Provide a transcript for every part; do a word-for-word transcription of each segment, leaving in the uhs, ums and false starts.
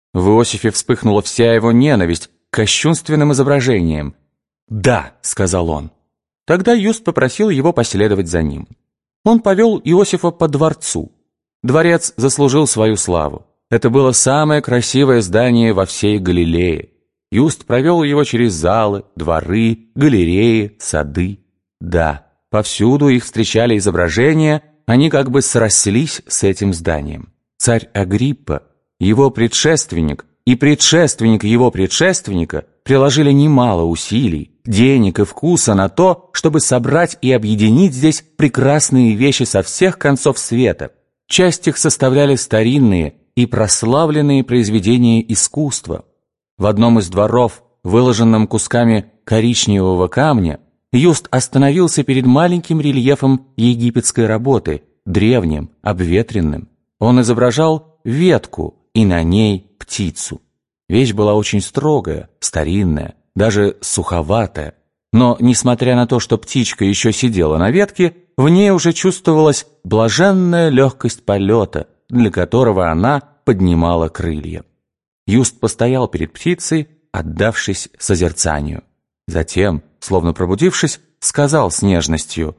В Иосифе вспыхнула вся его ненависть к кощунственным изображениям. «Да», — сказал он. Тогда Юст попросил его последовать за ним. Он повел Иосифа по дворцу. Дворец заслужил свою славу. Это было самое красивое здание во всей Галилее. Юст провел его через залы, дворы, галереи, сады. Да, повсюду их встречали изображения, они как бы срослись с этим зданием. Царь Агриппа, его предшественник и предшественник его предшественника приложили немало усилий, денег и вкуса на то, чтобы собрать и объединить здесь прекрасные вещи со всех концов света. Часть их составляли старинные и прославленные произведения искусства. В одном из дворов, выложенном кусками коричневого камня, Юст остановился перед маленьким рельефом египетской работы, древним, обветренным. Он изображал ветку и на ней птицу. Вещь была очень строгая, старинная, даже суховатая. Но, несмотря на то, что птичка еще сидела на ветке, в ней уже чувствовалась блаженная легкость полета, для которого она поднимала крылья. Юст постоял перед птицей, отдавшись созерцанию. Затем, словно пробудившись, сказал с нежностью: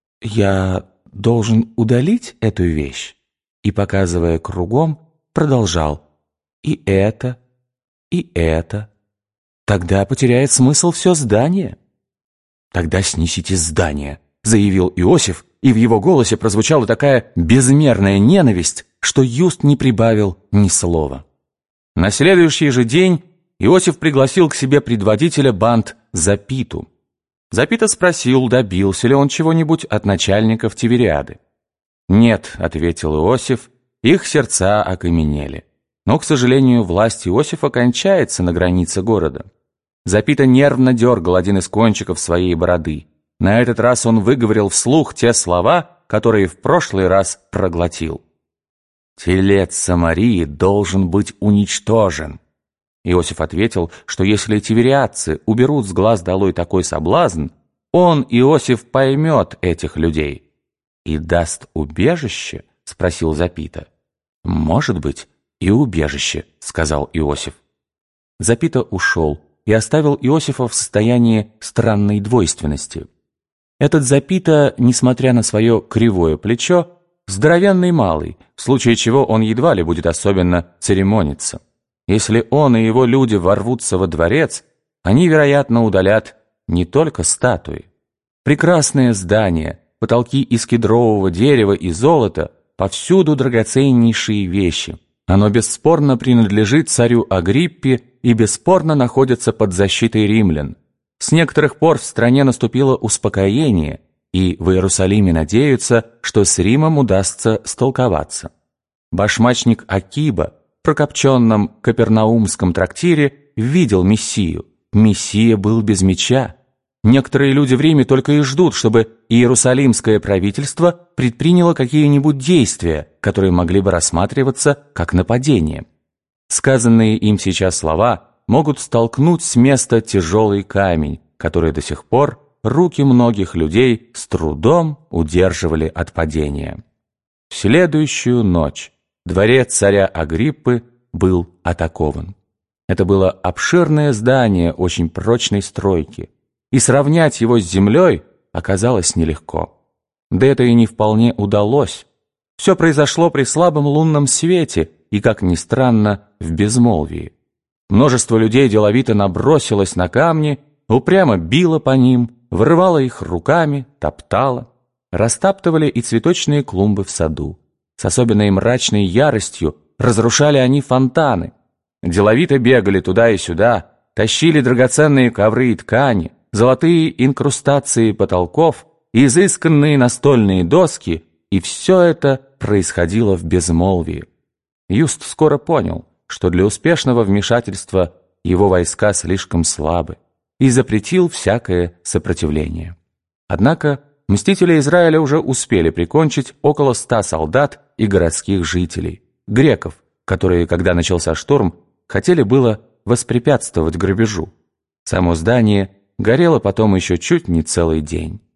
«Я должен удалить эту вещь?» И, показывая кругом, продолжал: «И это, и это. Тогда потеряет смысл все здание». «Тогда снесите здание», — заявил Иосиф, и в его голосе прозвучала такая безмерная ненависть, что Юст не прибавил ни слова. На следующий же день Иосиф пригласил к себе предводителя банд Запиту. Запита спросил, добился ли он чего-нибудь от начальников Тивериады. «Нет», — ответил Иосиф, — «их сердца окаменели». Но, к сожалению, власть Иосифа кончается на границе города. Запита нервно дергал один из кончиков своей бороды. На этот раз он выговорил вслух те слова, которые в прошлый раз проглотил. «Телец Самарии должен быть уничтожен». Иосиф ответил, что если тивериадцы уберут с глаз долой такой соблазн, он, Иосиф, поймет этих людей. «И даст убежище?» — спросил Запита. «Может быть, и убежище», — сказал Иосиф. Запита ушел и оставил Иосифа в состоянии странной двойственности. Этот Запита, несмотря на свое кривое плечо, здоровенный малый, в случае чего он едва ли будет особенно церемониться. Если он и его люди ворвутся во дворец, они, вероятно, удалят не только статуи. Прекрасное здание, потолки из кедрового дерева и золота, повсюду драгоценнейшие вещи. Оно бесспорно принадлежит царю Агриппе и бесспорно находится под защитой римлян. С некоторых пор в стране наступило успокоение, и в Иерусалиме надеются, что с Римом удастся столковаться. Башмачник Акиба в прокопченном Капернаумском трактире видел Мессию. Мессия был без меча. Некоторые люди в Риме только и ждут, чтобы иерусалимское правительство предприняло какие-нибудь действия, которые могли бы рассматриваться как нападение. Сказанные им сейчас слова могут столкнуть с места тяжелый камень, который до сих пор руки многих людей с трудом удерживали от падения. В следующую ночь дворец царя Агриппы был атакован. Это было обширное здание очень прочной стройки, и сравнять его с землей оказалось нелегко. Да это и не вполне удалось. Все произошло при слабом лунном свете и, как ни странно, в безмолвии. Множество людей деловито набросилось на камни, упрямо било по ним, вырывало их руками, топтало. Растаптывали и цветочные клумбы в саду. С особенной мрачной яростью разрушали они фонтаны. Деловито бегали туда и сюда, тащили драгоценные ковры и ткани, золотые инкрустации потолков, изысканные настольные доски, и все это происходило в безмолвии. Юст скоро понял, что для успешного вмешательства его войска слишком слабы, и запретил всякое сопротивление. Однако мстители Израиля уже успели прикончить около ста солдат и городских жителей, греков, которые, когда начался штурм, хотели было воспрепятствовать грабежу. Само здание горело потом еще чуть не целый день.